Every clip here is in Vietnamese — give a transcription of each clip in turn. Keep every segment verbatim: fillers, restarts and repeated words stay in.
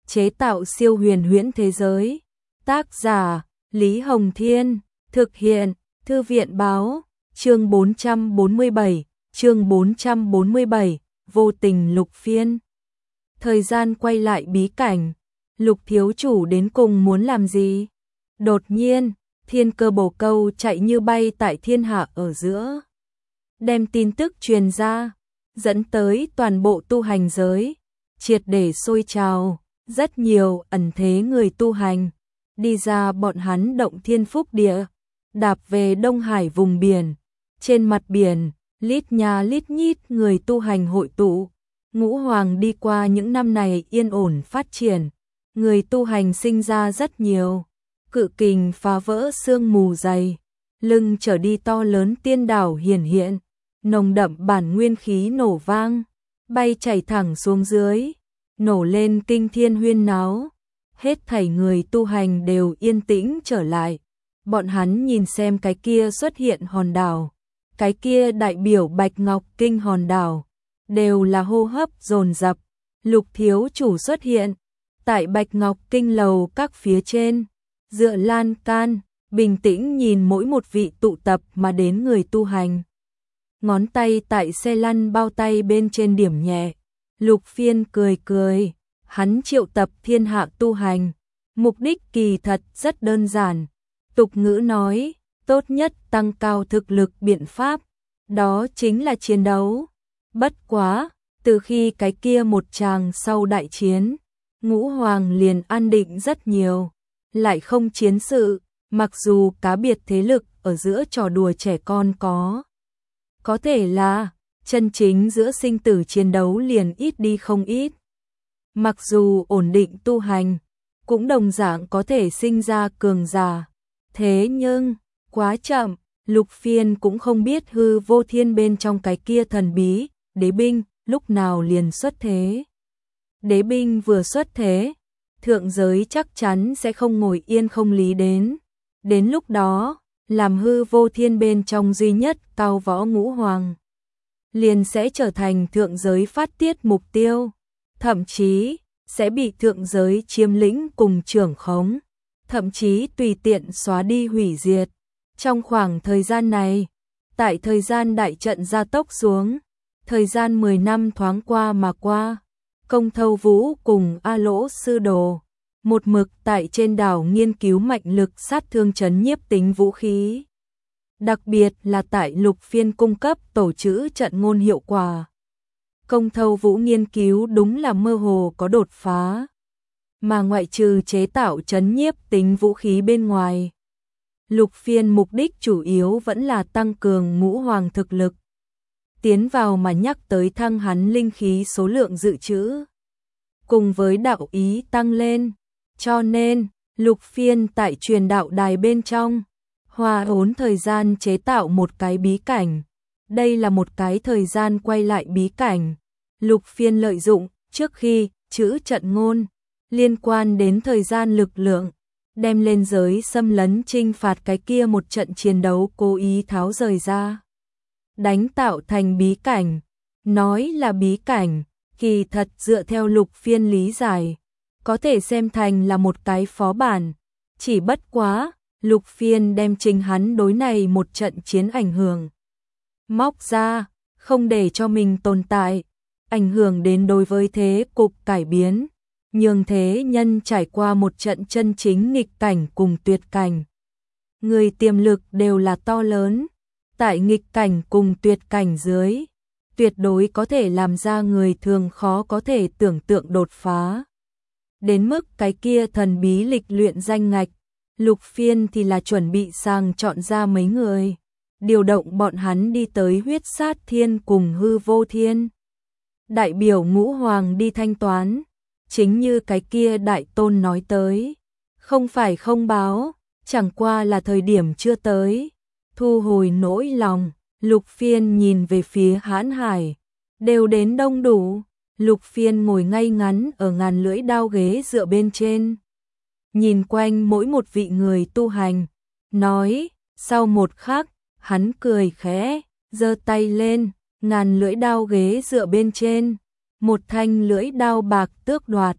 chế tạo siêu huyền huyễn thế giới. Tác giả Lý Hồng Thiên, thực hiện Thư viện Báo, chương bốn trăm bốn mươi bảy, chương bốn trăm bốn mươi bảy, vô tình Lục Phiên. Thời gian quay lại bí cảnh, Lục thiếu chủ đến cùng muốn làm gì? Đột nhiên, thiên cơ bồ câu chạy như bay tại thiên hạ ở giữa. Đem tin tức truyền ra, dẫn tới toàn bộ tu hành giới, triệt để sôi trào, rất nhiều ẩn thế người tu hành. Đi ra bọn hắn động thiên phúc địa, đạp về Đông Hải vùng biển. Trên mặt biển, lít nha lít nhít người tu hành hội tụ. Ngũ Hoàng đi qua những năm này yên ổn phát triển. Người tu hành sinh ra rất nhiều. Cự kình phá vỡ sương mù dày. Lưng trở đi to lớn tiên đảo hiển hiện. Nồng đậm bản nguyên khí nổ vang. Bay chảy thẳng xuống dưới. Nổ lên kinh thiên huyên náo. Hết thảy người tu hành đều yên tĩnh trở lại. Bọn hắn nhìn xem cái kia xuất hiện hòn đảo. Cái kia đại biểu Bạch Ngọc Kinh hòn đảo. Đều là hô hấp dồn dập. Lục thiếu chủ xuất hiện. Tại Bạch Ngọc Kinh lầu các phía trên. Dựa lan can. Bình tĩnh nhìn mỗi một vị tụ tập mà đến người tu hành. Ngón tay tại xe lăn bao tay bên trên điểm nhẹ. Lục Phiên cười cười. Hắn triệu tập thiên hạ tu hành. Mục đích kỳ thật rất đơn giản. Tục ngữ nói, tốt nhất tăng cao thực lực biện pháp. Đó chính là chiến đấu. Bất quá, từ khi cái kia một tràng sau đại chiến, Ngũ Hoàng liền an định rất nhiều. Lại không chiến sự, mặc dù cá biệt thế lực ở giữa trò đùa trẻ con có. Có thể là, chân chính giữa sinh tử chiến đấu liền ít đi không ít. Mặc dù ổn định tu hành, cũng đồng dạng có thể sinh ra cường giả. Thế nhưng, quá chậm, Lục Phiên cũng không biết hư vô thiên bên trong cái kia thần bí, đế binh, lúc nào liền xuất thế. Đế binh vừa xuất thế, thượng giới chắc chắn sẽ không ngồi yên không lý đến. Đến lúc đó, làm hư vô thiên bên trong duy nhất cao võ Ngũ Hoàng, liền sẽ trở thành thượng giới phát tiết mục tiêu. Thậm chí, sẽ bị thượng giới chiếm lĩnh cùng trưởng khống, thậm chí tùy tiện xóa đi hủy diệt. Trong khoảng thời gian này, tại thời gian đại trận gia tốc xuống, thời gian mười năm thoáng qua mà qua, Công Thâu Vũ cùng A Lỗ Sư Đồ, một mực tại trên đảo nghiên cứu mạnh lực sát thương trấn nhiếp tính vũ khí. Đặc biệt là tại Lục Phiên cung cấp tổ chữ trận ngôn hiệu quả. Công Thâu Vũ nghiên cứu đúng là mơ hồ có đột phá. Mà ngoại trừ chế tạo trấn nhiếp tính vũ khí bên ngoài, Lục Phiên mục đích chủ yếu vẫn là tăng cường Ngũ Hoàng thực lực. Tiến vào mà nhắc tới thăng hắn linh khí số lượng dự trữ. Cùng với đạo ý tăng lên. Cho nên, Lục Phiên tại truyền đạo đài bên trong, hòa ốn thời gian chế tạo một cái bí cảnh. Đây là một cái thời gian quay lại bí cảnh. Lục Phiên lợi dụng, trước khi, chữ trận ngôn, liên quan đến thời gian lực lượng, đem lên giới xâm lấn trinh phạt cái kia một trận chiến đấu cố ý tháo rời ra. Đánh tạo thành bí cảnh. Nói là bí cảnh, kỳ thật dựa theo Lục Phiên lý giải, có thể xem thành là một cái phó bản. Chỉ bất quá, Lục Phiên đem chính hắn đối này một trận chiến ảnh hưởng móc ra, không để cho mình tồn tại, ảnh hưởng đến đối với thế cục cải biến, nhường thế nhân trải qua một trận chân chính nghịch cảnh cùng tuyệt cảnh. Người tiềm lực đều là to lớn, tại nghịch cảnh cùng tuyệt cảnh dưới, tuyệt đối có thể làm ra người thường khó có thể tưởng tượng đột phá. Đến mức cái kia thần bí lịch luyện danh ngạch, Lục Phiên thì là chuẩn bị sang chọn ra mấy người, điều động bọn hắn đi tới huyết sát thiên cùng hư vô thiên. Đại biểu Ngũ Hoàng đi thanh toán, chính như cái kia đại tôn nói tới. Không phải không báo, chẳng qua là thời điểm chưa tới. Thu hồi nỗi lòng, Lục Phiên nhìn về phía Hãn Hải. Đều đến đông đủ, Lục Phiên ngồi ngay ngắn ở ngàn lưỡi đao ghế dựa bên trên. Nhìn quanh mỗi một vị người tu hành, nói, sau một khắc, hắn cười khẽ, giơ tay lên, ngàn lưỡi đao ghế dựa bên trên. Một thanh lưỡi đao bạc tước đoạt,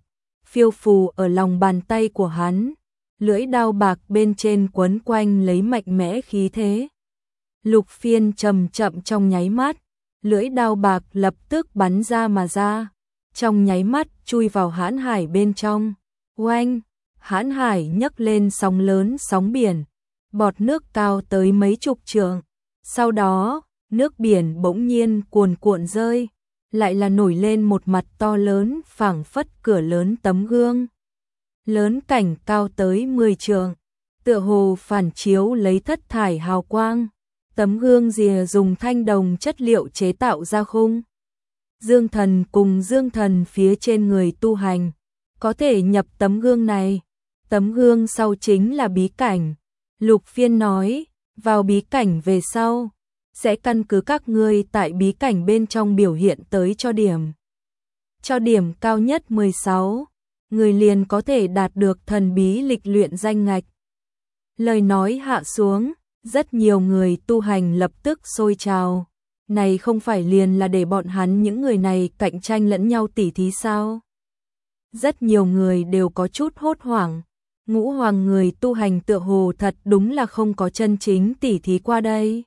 phiêu phù ở lòng bàn tay của hắn, lưỡi đao bạc bên trên quấn quanh lấy mạnh mẽ khí thế. Lục Phiên chậm chậm trong nháy mắt, lưỡi đao bạc lập tức bắn ra mà ra, trong nháy mắt chui vào hãn hải bên trong. Oanh, hãn hải nhấc lên sóng lớn sóng biển, bọt nước cao tới mấy chục trượng. Sau đó, nước biển bỗng nhiên cuồn cuộn rơi, lại là nổi lên một mặt to lớn phảng phất cửa lớn tấm gương. Lớn cảnh cao tới mười trượng, tựa hồ phản chiếu lấy thất thải hào quang. Tấm gương rìa dùng thanh đồng chất liệu chế tạo ra khung. Dương thần cùng dương thần phía trên người tu hành, có thể nhập tấm gương này. Tấm gương sau chính là bí cảnh. Lục Phiên nói, vào bí cảnh về sau, sẽ căn cứ các ngươi tại bí cảnh bên trong biểu hiện tới cho điểm. Cho điểm cao nhất mười sáu, người liền có thể đạt được thần bí lịch luyện danh ngạch. Lời nói hạ xuống, rất nhiều người tu hành lập tức sôi trào. Này không phải liền là để bọn hắn những người này cạnh tranh lẫn nhau tỉ thí sao? Rất nhiều người đều có chút hốt hoảng. Ngũ hoàng người tu hành tựa hồ thật đúng là không có chân chính tỉ thí qua đây.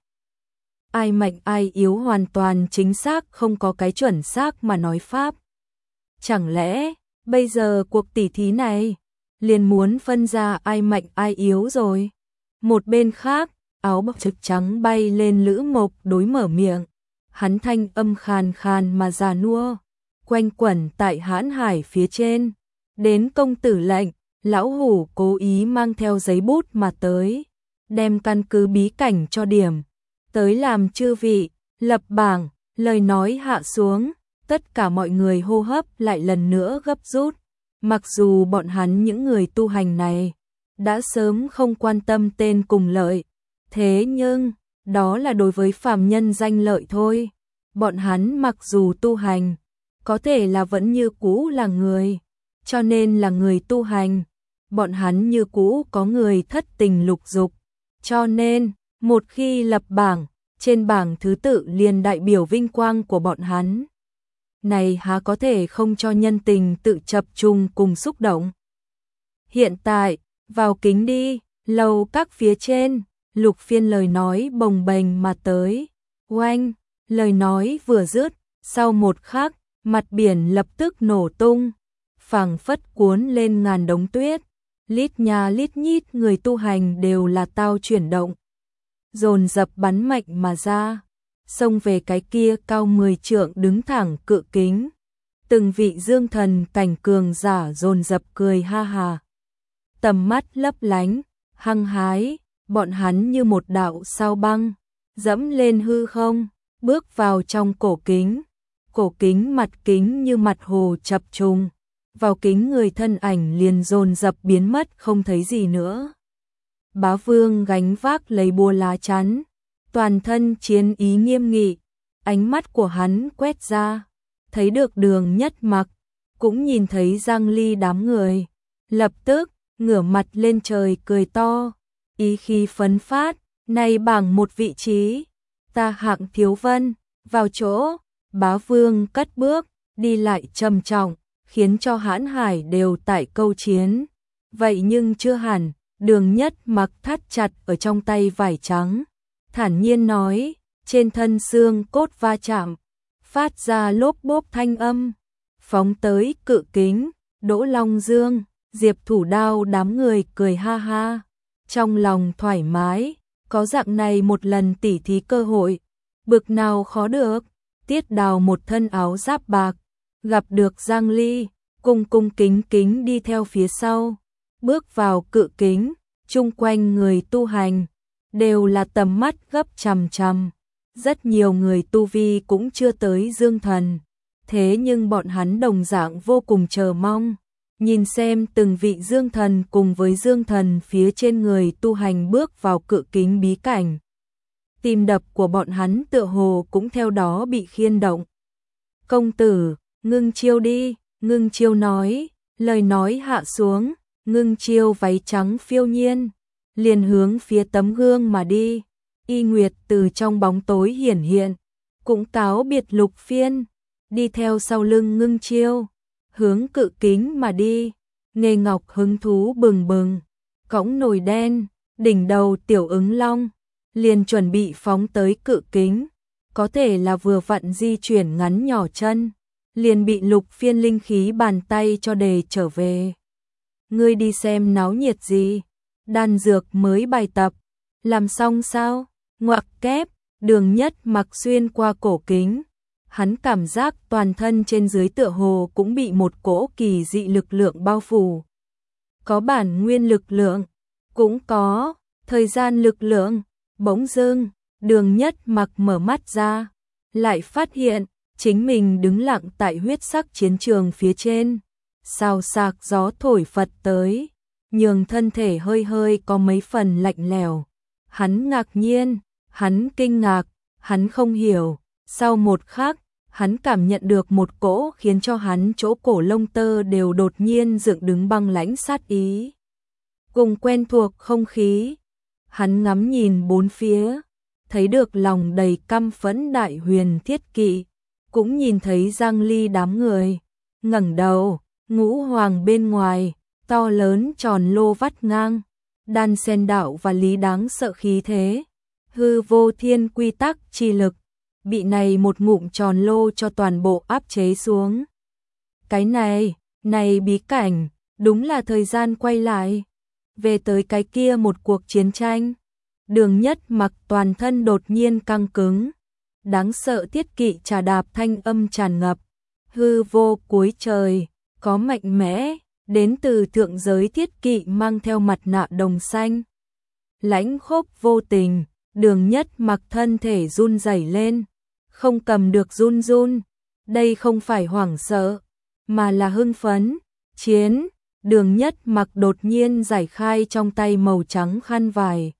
Ai mạnh ai yếu hoàn toàn chính xác, không có cái chuẩn xác mà nói pháp. Chẳng lẽ, bây giờ cuộc tỉ thí này, liền muốn phân ra ai mạnh ai yếu rồi? Một bên khác, áo bọc trực trắng bay lên Lữ Mộc đối mở miệng. Hắn thanh âm khàn khàn mà già nua, quanh quẩn tại hãn hải phía trên. Đến công tử lệnh, lão hủ cố ý mang theo giấy bút mà tới, đem căn cứ bí cảnh cho điểm, tới làm chư vị, lập bảng. Lời nói hạ xuống, tất cả mọi người hô hấp lại lần nữa gấp rút. Mặc dù bọn hắn những người tu hành này, đã sớm không quan tâm tên cùng lợi, thế nhưng, đó là đối với phàm nhân danh lợi thôi. Bọn hắn mặc dù tu hành, có thể là vẫn như cũ là người, cho nên là người tu hành. Bọn hắn như cũ có người thất tình lục dục, cho nên, một khi lập bảng, trên bảng thứ tự liền đại biểu vinh quang của bọn hắn. Này há có thể không cho nhân tình tự chập trùng cùng xúc động. Hiện tại, vào kính đi, lầu các phía trên. Lục Phiên lời nói bồng bềnh mà tới. Oanh, lời nói vừa dứt, sau một khắc, mặt biển lập tức nổ tung, phảng phất cuốn lên ngàn đống tuyết. Lít nhà lít nhít người tu hành đều là tao chuyển động, dồn dập bắn mạnh mà ra, xông về cái kia cao mười trượng đứng thẳng cự kính. Từng vị dương thần cảnh cường giả dồn dập cười ha hà, tầm mắt lấp lánh, hăng hái. Bọn hắn như một đạo sao băng, dẫm lên hư không, bước vào trong cổ kính. Cổ kính mặt kính như mặt hồ chập trùng, vào kính người thân ảnh liền dồn dập biến mất không thấy gì nữa. Bá Vương gánh vác lấy búa lá chắn, toàn thân chiến ý nghiêm nghị, ánh mắt của hắn quét ra, thấy được Đường Nhất Mặc, cũng nhìn thấy Giang Ly đám người, lập tức ngửa mặt lên trời cười to. Ý khí phấn phát, này bảng một vị trí, ta Hạng Thiếu Vân, vào chỗ. Bá Vương cất bước, đi lại trầm trọng, khiến cho hãn hải đều tại câu chiến. Vậy nhưng chưa hẳn, Đường Nhất Mặc thắt chặt ở trong tay vải trắng, thản nhiên nói, trên thân xương cốt va chạm, phát ra lốp bốp thanh âm, phóng tới cự kính. Đỗ Long Dương, Diệp Thủ Đao đám người cười ha ha. Trong lòng thoải mái, có dạng này một lần tỉ thí cơ hội, bực nào khó được. Tiết Đào một thân áo giáp bạc, gặp được Giang Ly, cung cung kính kính đi theo phía sau, bước vào cự kính, chung quanh người tu hành, đều là tầm mắt gấp chằm chằm. Rất nhiều người tu vi cũng chưa tới dương thần, thế nhưng bọn hắn đồng dạng vô cùng chờ mong. Nhìn xem từng vị dương thần cùng với dương thần phía trên người tu hành bước vào cự kính bí cảnh. Tim đập của bọn hắn tựa hồ cũng theo đó bị khiên động. Công tử, ngưng chiêu đi, ngưng chiêu nói, lời nói hạ xuống, ngưng chiêu váy trắng phiêu nhiên, liền hướng phía tấm gương mà đi. Y Nguyệt từ trong bóng tối hiển hiện, cũng cáo biệt Lục Phiên, đi theo sau lưng ngưng chiêu. hướng cự kính mà đi. Nghê Ngọc hứng thú bừng bừng, cõng nồi đen, đỉnh đầu tiểu ứng long, liền chuẩn bị phóng tới cự kính. Có thể là vừa vặn di chuyển ngắn nhỏ chân, liền bị Lục Phiên linh khí bàn tay cho đề trở về. Ngươi đi xem náo nhiệt gì? Đan dược mới bài tập, làm xong sao? Ngoặc kép, Đường Nhất Mặc xuyên qua cổ kính. Hắn cảm giác toàn thân trên dưới tựa hồ cũng bị một cỗ kỳ dị lực lượng bao phủ. Có bản nguyên lực lượng, cũng có thời gian lực lượng. Bỗng dưng, Đường Nhất Mặc mở mắt ra, lại phát hiện chính mình đứng lặng tại huyết sắc chiến trường phía trên. Xào xạc gió thổi phật tới, nhường thân thể hơi hơi có mấy phần lạnh lẽo. Hắn ngạc nhiên, hắn kinh ngạc, hắn không hiểu. Sau một khắc, hắn cảm nhận được một cỗ khiến cho hắn chỗ cổ lông tơ đều đột nhiên dựng đứng băng lãnh sát ý. Cùng quen thuộc không khí, hắn ngắm nhìn bốn phía, thấy được lòng đầy căm phẫn Đại Huyền Thiết Kỵ, cũng nhìn thấy Giang Ly đám người. Ngẩng đầu, ngũ hoàng bên ngoài, to lớn tròn lô vắt ngang, đan sen đạo và lý đáng sợ khí thế. Hư vô thiên quy tắc chi lực, bị này một ngụm tròn lô cho toàn bộ áp chế xuống. Cái này, này bí cảnh, đúng là thời gian quay lại. Về tới cái kia một cuộc chiến tranh. Đường Nhất Mặc toàn thân đột nhiên căng cứng. Đáng sợ thiết kỵ trà đạp thanh âm tràn ngập. Hư vô cuối trời, có mạnh mẽ, đến từ thượng giới thiết kỵ mang theo mặt nạ đồng xanh. Lãnh khốc vô tình, Đường Nhất Mặc thân thể run rẩy lên, không cầm được run run. Đây không phải hoảng sợ, mà là hưng phấn. Chiến, Đường Nhất Mặc đột nhiên giải khai trong tay màu trắng khăn vải.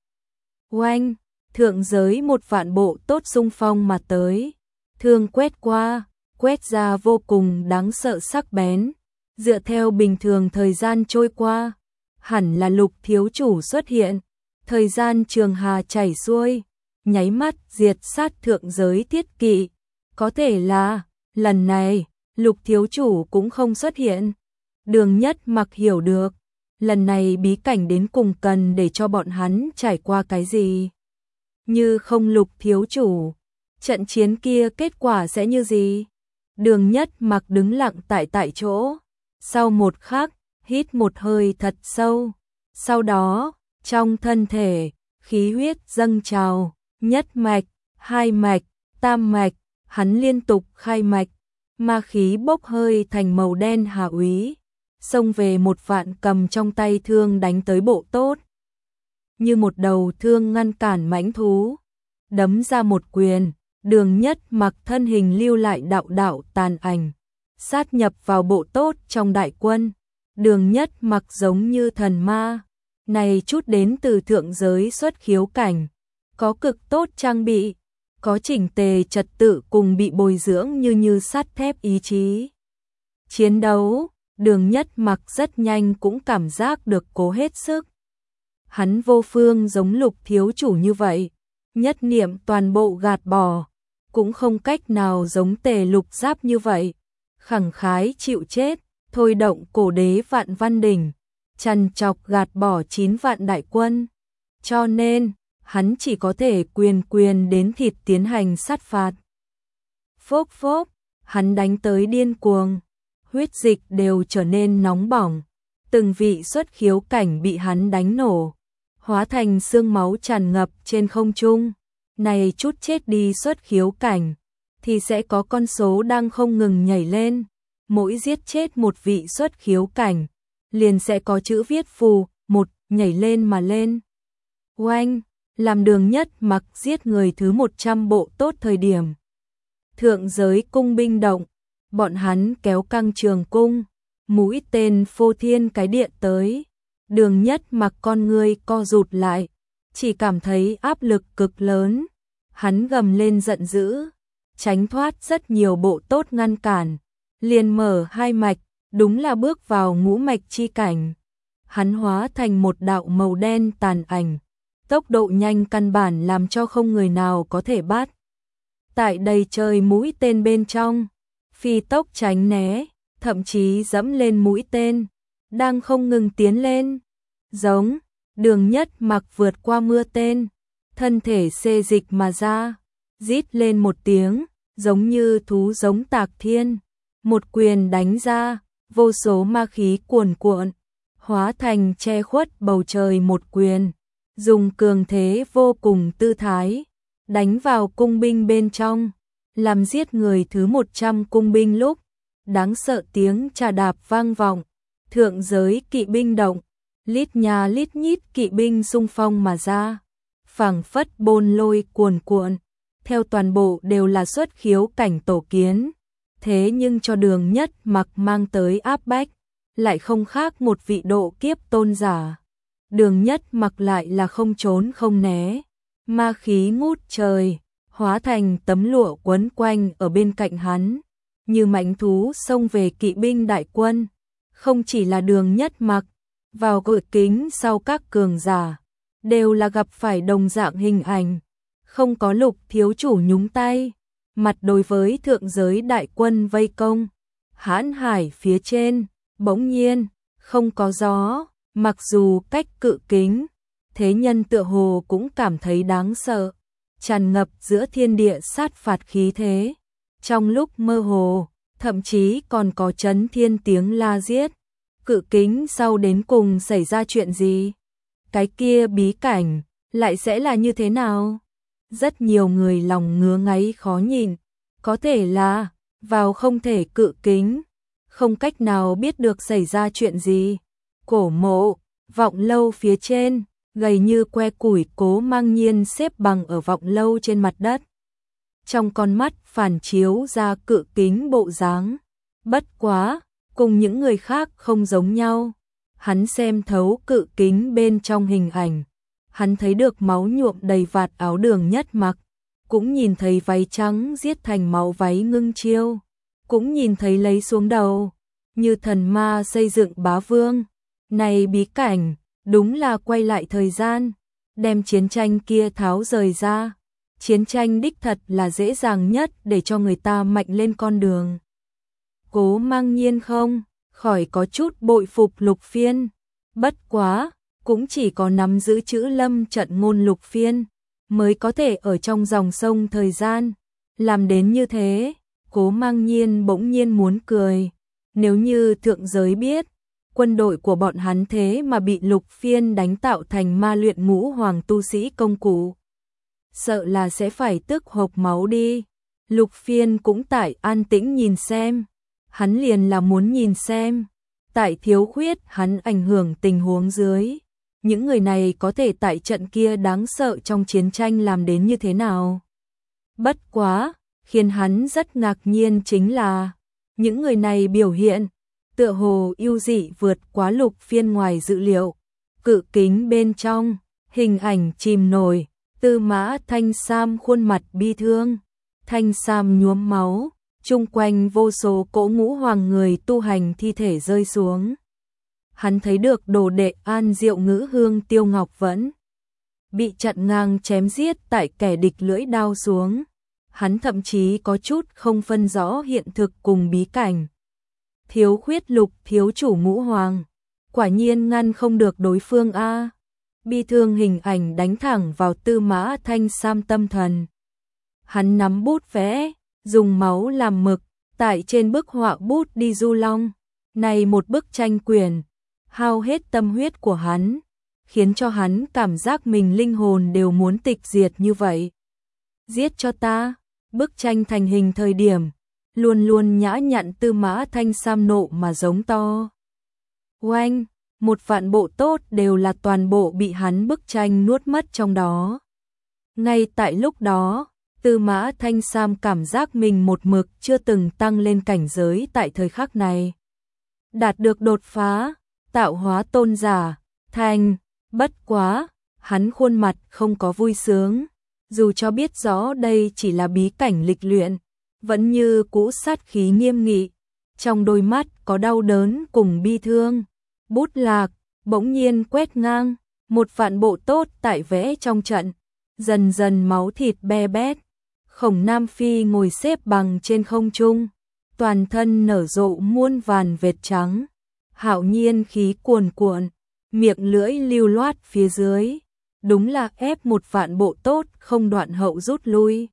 Oanh, thượng giới một vạn bộ tốt xung phong mà tới. Thương quét qua, quét ra vô cùng đáng sợ sắc bén. Dựa theo bình thường thời gian trôi qua, hẳn là Lục thiếu chủ xuất hiện. Thời gian trường hà chảy xuôi, nháy mắt diệt sát thượng giới thiết kỵ. Có thể là, lần này, Lục thiếu chủ cũng không xuất hiện. Đường Nhất Mặc hiểu được, lần này bí cảnh đến cùng cần để cho bọn hắn trải qua cái gì. Như không Lục thiếu chủ, trận chiến kia kết quả sẽ như gì? Đường Nhất Mặc đứng lặng tại tại chỗ. Sau một khắc, hít một hơi thật sâu. Sau đó, trong thân thể, khí huyết dâng trào, nhất mạch, hai mạch, tam mạch, hắn liên tục khai mạch, ma khí bốc hơi thành màu đen hà úy, xông về một vạn cầm trong tay thương đánh tới bộ tốt. Như một đầu thương ngăn cản mãnh thú, đấm ra một quyền, Đường Nhất Mặc thân hình lưu lại đạo đạo tàn ảnh, sát nhập vào bộ tốt trong đại quân. Đường Nhất Mặc giống như thần ma, này chút đến từ thượng giới xuất khiếu cảnh, có cực tốt trang bị, có chỉnh tề trật tự cùng bị bồi dưỡng như như sắt thép ý chí. Chiến đấu, Đường Nhất Mặc rất nhanh cũng cảm giác được cố hết sức. Hắn vô phương giống Lục thiếu chủ như vậy, nhất niệm toàn bộ gạt bỏ, cũng không cách nào giống Tề Lục Giáp như vậy, khẳng khái chịu chết, thôi động cổ đế vạn văn đỉnh, trằn trọc gạt bỏ chín vạn đại quân. Cho nên, hắn chỉ có thể quyền quyền đến thịt tiến hành sát phạt. Phốc phốc, hắn đánh tới điên cuồng, huyết dịch đều trở nên nóng bỏng, từng vị xuất khiếu cảnh bị hắn đánh nổ, hóa thành xương máu tràn ngập trên không trung. Này chút chết đi xuất khiếu cảnh, thì sẽ có con số đang không ngừng nhảy lên. Mỗi giết chết một vị xuất khiếu cảnh, liền sẽ có chữ viết phù, một, nhảy lên mà lên. Oanh, làm Đường Nhất Mặc giết người thứ một trăm bộ tốt thời điểm. Thượng giới cung binh động, bọn hắn kéo căng trường cung, mũi tên phô thiên cái địa tới. Đường Nhất Mặc con ngươi co rụt lại, chỉ cảm thấy áp lực cực lớn. Hắn gầm lên giận dữ, tránh thoát rất nhiều bộ tốt ngăn cản, liền mở hai mạch, đúng là bước vào ngũ mạch chi cảnh. Hắn hóa thành một đạo màu đen tàn ảnh, tốc độ nhanh căn bản làm cho không người nào có thể bắt. Tại đầy trời mũi tên bên trong, phi tốc tránh né, thậm chí dẫm lên mũi tên, đang không ngừng tiến lên. Giống, Đường Nhất Mặc vượt qua mưa tên, thân thể xê dịch mà ra, rít lên một tiếng, giống như thú giống tạc thiên, một quyền đánh ra, vô số ma khí cuồn cuộn, hóa thành che khuất bầu trời một quyền, dùng cường thế vô cùng tư thái, đánh vào cung binh bên trong, làm giết người thứ một trăm cung binh lúc, đáng sợ tiếng trà đạp vang vọng, thượng giới kỵ binh động, lít nhà lít nhít kỵ binh xung phong mà ra, phảng phất bôn lôi cuồn cuộn, theo toàn bộ đều là xuất khiếu cảnh tổ kiến, thế nhưng cho Đường Nhất Mặc mang tới áp bách, lại không khác một vị độ kiếp tôn giả. Đường Nhất Mặc lại là không trốn không né, ma khí ngút trời, hóa thành tấm lụa quấn quanh ở bên cạnh hắn, như mãnh thú xông về kỵ binh đại quân. Không chỉ là Đường Nhất Mặc, vào cửa kính sau các cường giả, đều là gặp phải đồng dạng hình ảnh, không có Lục thiếu chủ nhúng tay, mặt đối với thượng giới đại quân vây công, hãn hải phía trên, bỗng nhiên, không có gió, mặc dù cách cự kính, thế nhân tựa hồ cũng cảm thấy đáng sợ, tràn ngập giữa thiên địa sát phạt khí thế, trong lúc mơ hồ, thậm chí còn có chấn thiên tiếng la giết. Cự kính sau đến cùng xảy ra chuyện gì? Cái kia bí cảnh lại sẽ là như thế nào? Rất nhiều người lòng ngứa ngáy khó nhìn, có thể là vào không thể cự kính, không cách nào biết được xảy ra chuyện gì. Cổ mộ, vọng lâu phía trên, gầy như que củi Cố Mang Nhiên xếp bằng ở vọng lâu trên mặt đất. Trong con mắt phản chiếu ra cự kính bộ dáng, bất quá, cùng những người khác không giống nhau. Hắn xem thấu cự kính bên trong hình ảnh, hắn thấy được máu nhuộm đầy vạt áo Đường Nhất Mặc, cũng nhìn thấy váy trắng giết thành máu váy ngưng chiêu, cũng nhìn thấy lấy xuống đầu, như thần ma xây dựng bá vương. Này bí cảnh, đúng là quay lại thời gian, đem chiến tranh kia tháo rời ra. Chiến tranh đích thật là dễ dàng nhất để cho người ta mạnh lên con đường. Cố Mang Nhiên không khỏi có chút bội phục Lục Phiên, bất quá, cũng chỉ có nắm giữ chữ lâm trận ngôn Lục Phiên, mới có thể ở trong dòng sông thời gian, làm đến như thế. Cố Mang Nhiên bỗng nhiên muốn cười, nếu như thượng giới biết, quân đội của bọn hắn thế mà bị Lục Phiên đánh tạo thành ma luyện ngũ hoàng tu sĩ công cụ, sợ là sẽ phải tức hộc máu đi. Lục Phiên cũng tại an tĩnh nhìn xem, hắn liền là muốn nhìn xem, tại thiếu khuyết hắn ảnh hưởng tình huống dưới, những người này có thể tại trận kia đáng sợ trong chiến tranh làm đến như thế nào. Bất quá, khiến hắn rất ngạc nhiên chính là, những người này biểu hiện, tựa hồ ưu dị vượt quá Lục Phiên ngoài dự liệu. Cự kính bên trong, hình ảnh chìm nổi, Tư Mã Thanh Sam khuôn mặt bi thương, Thanh Sam nhuốm máu, chung quanh vô số cỗ ngũ hoàng người tu hành thi thể rơi xuống. Hắn thấy được đồ đệ An Diệu Ngữ Hương Tiêu Ngọc Vẫn bị chặn ngang chém giết tại kẻ địch lưỡi đao xuống. Hắn thậm chí có chút không phân rõ hiện thực cùng bí cảnh. Thiếu khuyết Lục thiếu chủ ngũ hoàng, quả nhiên ngăn không được đối phương a. Bi thương hình ảnh đánh thẳng vào Tư Mã Thanh Sam tâm thần. Hắn nắm bút vẽ, dùng máu làm mực, tại trên bức họa bút đi du long. Này một bức tranh quyển, hao hết tâm huyết của hắn, khiến cho hắn cảm giác mình linh hồn đều muốn tịch diệt như vậy. Giết cho ta, bức tranh thành hình thời điểm, luôn luôn nhã nhặn Tư Mã Thanh Sam nộ mà giống to. Oanh, một vạn bộ tốt đều là toàn bộ bị hắn bức tranh nuốt mất trong đó. Ngay tại lúc đó, Tư Mã Thanh Sam cảm giác mình một mực chưa từng tăng lên cảnh giới tại thời khắc này. Đạt được đột phá, tạo hóa tôn giả, thành, bất quá, hắn khuôn mặt không có vui sướng, dù cho biết rõ đây chỉ là bí cảnh lịch luyện, vẫn như cũ sát khí nghiêm nghị, trong đôi mắt có đau đớn cùng bi thương. Bút lạc, bỗng nhiên quét ngang, một vạn bộ tốt tại vẽ trong trận, dần dần máu thịt be bét. Khổng Nam Phi ngồi xếp bằng trên không trung, toàn thân nở rộ muôn vàn vệt trắng, hạo nhiên khí cuồn cuộn, miệng lưỡi lưu loát phía dưới, đúng là ép một vạn bộ tốt không đoạn hậu rút lui.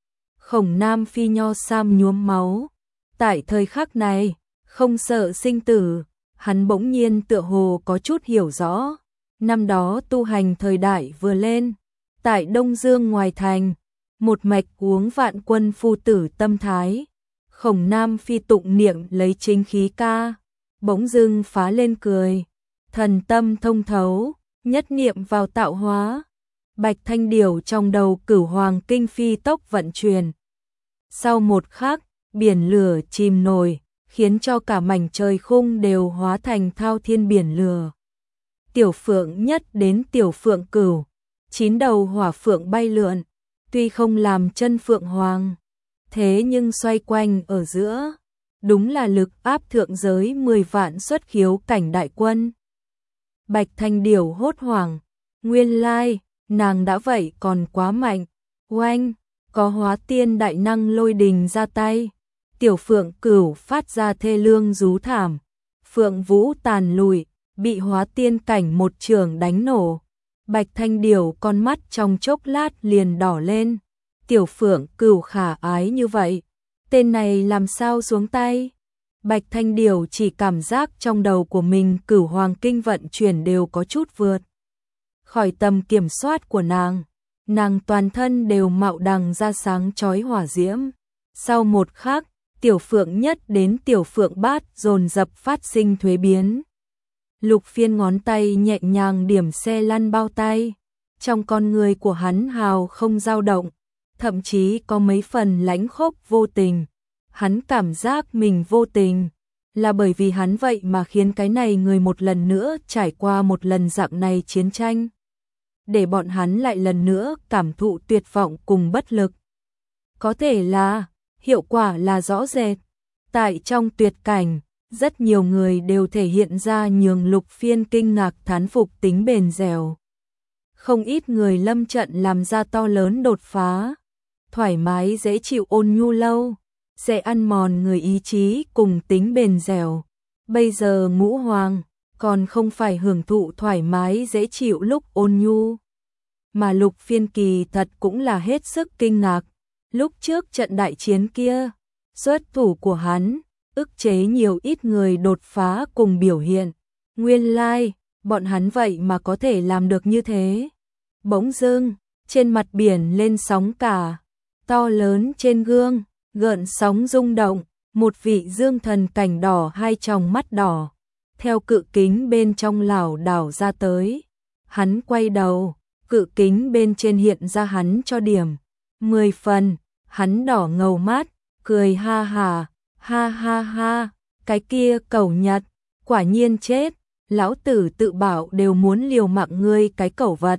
Khổng Nam Phi nho sam nhuốm máu, tại thời khắc này, không sợ sinh tử, hắn bỗng nhiên tựa hồ có chút hiểu rõ, năm đó tu hành thời đại vừa lên, tại Đông Dương ngoài thành, một mạch uống vạn quân phu tử tâm thái, Khổng Nam Phi tụng niệm lấy chính khí ca, bỗng dưng phá lên cười, thần tâm thông thấu, nhất niệm vào tạo hóa, Bạch Thanh Điểu trong đầu Cửu Hoàng Kinh phi tốc vận chuyển. Sau một khắc, biển lửa chìm nổi, khiến cho cả mảnh trời khung đều hóa thành thao thiên biển lửa. Tiểu phượng nhất đến tiểu phượng cửu, chín đầu hỏa phượng bay lượn, tuy không làm chân phượng hoàng, thế nhưng xoay quanh ở giữa, đúng là lực áp thượng giới mười vạn xuất khiếu cảnh đại quân. Bạch Thanh Điểu hốt hoảng, nguyên lai, nàng đã vậy còn quá mạnh, oanh, có hóa tiên đại năng lôi đình ra tay, tiểu phượng cửu phát ra thê lương rú thảm, phượng vũ tàn lùi, bị hóa tiên cảnh một trường đánh nổ. Bạch Thanh Điểu con mắt trong chốc lát liền đỏ lên, tiểu phượng cửu khả ái như vậy, tên này làm sao xuống tay? Bạch Thanh Điểu chỉ cảm giác trong đầu của mình Cửu Hoàng Kinh vận chuyển đều có chút vượt khỏi tầm kiểm soát của nàng, nàng toàn thân đều mạo đằng ra sáng chói hỏa diễm. Sau một khắc, tiểu phượng nhất đến tiểu phượng bát dồn dập phát sinh thuế biến. Lục Phiên ngón tay nhẹ nhàng điểm xe lăn bao tay, trong con người của hắn hào không dao động, thậm chí có mấy phần lãnh khốc vô tình. Hắn cảm giác mình vô tình, là bởi vì hắn vậy mà khiến cái này người một lần nữa trải qua một lần dạng này chiến tranh, để bọn hắn lại lần nữa cảm thụ tuyệt vọng cùng bất lực. Có thể là, hiệu quả là rõ rệt. Tại trong tuyệt cảnh, rất nhiều người đều thể hiện ra nhường Lục Phiên kinh ngạc thán phục tính bền dẻo. Không ít người lâm trận làm ra to lớn đột phá, thoải mái dễ chịu ôn nhu lâu, sẽ ăn mòn người ý chí cùng tính bền dẻo. Bây giờ Ngũ Hoàng còn không phải hưởng thụ thoải mái dễ chịu lúc ôn nhu, mà Lục Phiên kỳ thật cũng là hết sức kinh ngạc. Lúc trước trận đại chiến kia, xuất thủ của hắn ức chế nhiều ít người đột phá cùng biểu hiện. Nguyên lai, bọn hắn vậy mà có thể làm được như thế. Bỗng dưng, trên mặt biển lên sóng cả, to lớn trên gương, gợn sóng rung động, một vị dương thần cảnh đỏ hai tròng mắt đỏ, theo cự kính bên trong lảo đảo ra tới. Hắn quay đầu, cự kính bên trên hiện ra hắn cho điểm mười phần, hắn đỏ ngầu mắt, cười ha hà, ha ha ha, cái kia cẩu nhật, quả nhiên chết, lão tử tự bảo đều muốn liều mạng ngươi cái cẩu vật.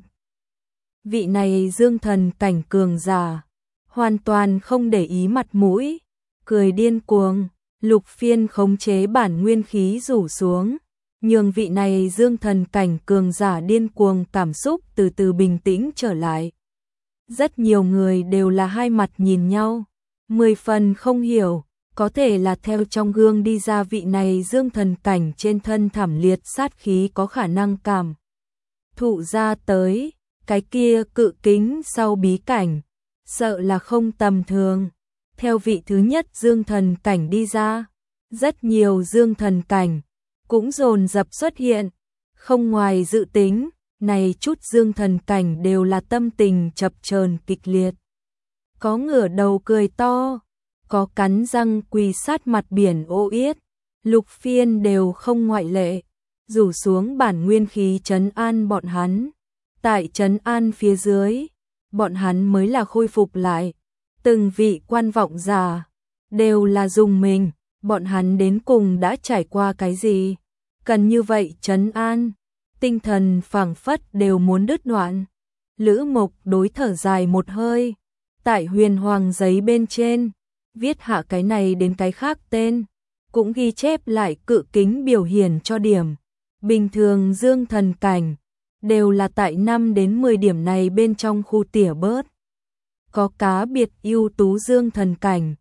Vị này dương thần cảnh cường giả, hoàn toàn không để ý mặt mũi, cười điên cuồng. Lục Phiên khống chế bản nguyên khí rủ xuống, nhường vị này dương thần cảnh cường giả điên cuồng cảm xúc từ từ bình tĩnh trở lại. Rất nhiều người đều là hai mặt nhìn nhau, mười phần không hiểu, có thể là theo trong gương đi ra vị này dương thần cảnh trên thân thảm liệt sát khí có khả năng cảm thụ ra tới, cái kia cự kính sau bí cảnh, sợ là không tầm thường. Theo vị thứ nhất dương thần cảnh đi ra, rất nhiều dương thần cảnh cũng dồn dập xuất hiện, không ngoài dự tính, này chút dương thần cảnh đều là tâm tình chập chờn kịch liệt. Có ngửa đầu cười to, có cắn răng quỳ sát mặt biển ô yết, Lục Phiên đều không ngoại lệ, rủ xuống bản nguyên khí trấn an bọn hắn. Tại trấn an phía dưới, bọn hắn mới là khôi phục lại. Từng vị quan vọng già đều là dùng mình, bọn hắn đến cùng đã trải qua cái gì, cần như vậy trấn an, tinh thần phảng phất đều muốn đứt đoạn. Lữ Mộc đối thở dài một hơi, tại huyền hoàng giấy bên trên viết hạ cái này đến cái khác tên, cũng ghi chép lại cự kính biểu hiện cho điểm. Bình thường dương thần cảnh đều là tại năm đến mười điểm này bên trong khu tỉa bớt. Có cá biệt ưu tú dương thần cảnh,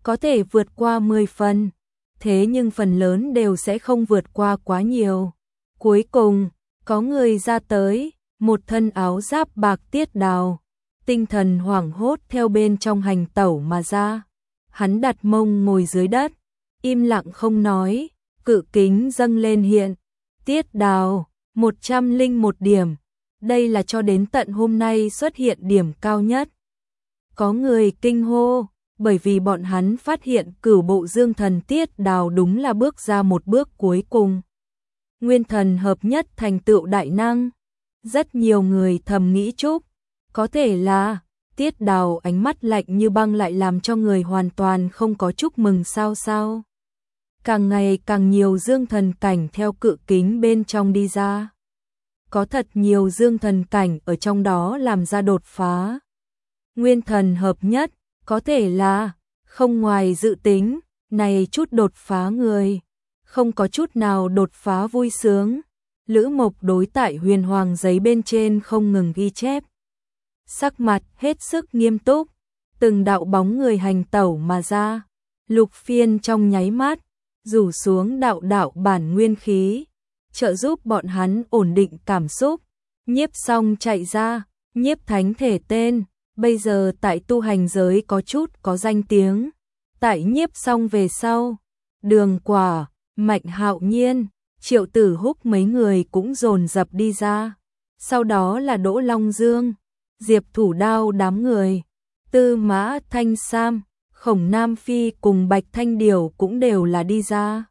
có thể vượt qua mười phần, thế nhưng phần lớn đều sẽ không vượt qua quá nhiều. Cuối cùng, có người ra tới, một thân áo giáp bạc Tiết Đào, tinh thần hoảng hốt theo bên trong hành tẩu mà ra. Hắn đặt mông ngồi dưới đất, im lặng không nói, cự kính dâng lên hiện. Tiết Đào, một trăm lẻ một điểm, đây là cho đến tận hôm nay xuất hiện điểm cao nhất. Có người kinh hô, bởi vì bọn hắn phát hiện cửu bộ dương thần Tiết Đào đúng là bước ra một bước cuối cùng. Nguyên thần hợp nhất thành tựu đại năng. Rất nhiều người thầm nghĩ chúc, có thể là Tiết Đào ánh mắt lạnh như băng lại làm cho người hoàn toàn không có chúc mừng sao sao. Càng ngày càng nhiều dương thần cảnh theo cự kính bên trong đi ra. Có thật nhiều dương thần cảnh ở trong đó làm ra đột phá. Nguyên thần hợp nhất, có thể là không ngoài dự tính, này chút đột phá người, không có chút nào đột phá vui sướng. Lữ Mộc đối tại huyền hoàng giấy bên trên không ngừng ghi chép. Sắc mặt hết sức nghiêm túc, từng đạo bóng người hành tẩu mà ra. Lục Phiên trong nháy mắt, rủ xuống đạo đạo bản nguyên khí, trợ giúp bọn hắn ổn định cảm xúc. Nhiếp xong chạy ra, nhiếp thánh thể tên, bây giờ tại tu hành giới có chút có danh tiếng. Tại nhiếp xong về sau, Đường Quả, Mạnh Hạo Nhiên, Triệu Tử Húc mấy người cũng dồn dập đi ra. Sau đó là Đỗ Long Dương, Diệp Thủ Đao đám người, Tư Mã Thanh Sam, Khổng Nam Phi cùng Bạch Thanh Điều cũng đều là đi ra.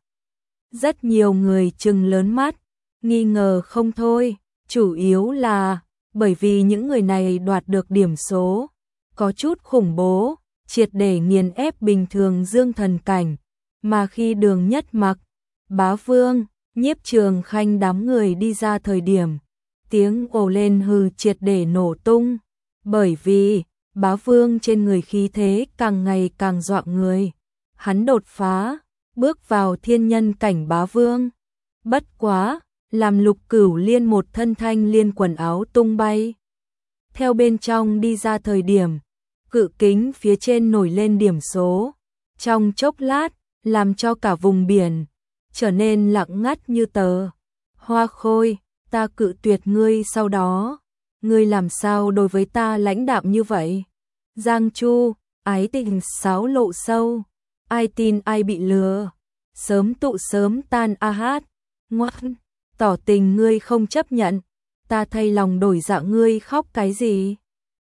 Rất nhiều người trừng lớn mắt, nghi ngờ không thôi, chủ yếu là bởi vì những người này đoạt được điểm số, có chút khủng bố, triệt để nghiền ép bình thường dương thần cảnh, mà khi Đường Nhất Mặc, Bá Vương, Nhiếp Trường Khanh đám người đi ra thời điểm, tiếng ồ lên hừ triệt để nổ tung, bởi vì Bá Vương trên người khí thế càng ngày càng dọa người. Hắn đột phá, bước vào thiên nhân cảnh Bá Vương. Bất quá, làm Lục Cửu Liên một thân thanh liên quần áo tung bay. Theo bên trong đi ra thời điểm, cự kính phía trên nổi lên điểm số. Trong chốc lát, làm cho cả vùng biển trở nên lặng ngắt như tờ. Hoa Khôi, ta cự tuyệt ngươi sau đó. Ngươi làm sao đối với ta lãnh đạm như vậy? Giang Chu, ái tình sáo lộ sâu, ai tin ai bị lừa, sớm tụ sớm tan a hát, ngoan, tỏ tình ngươi không chấp nhận, ta thay lòng đổi dạ ngươi khóc cái gì?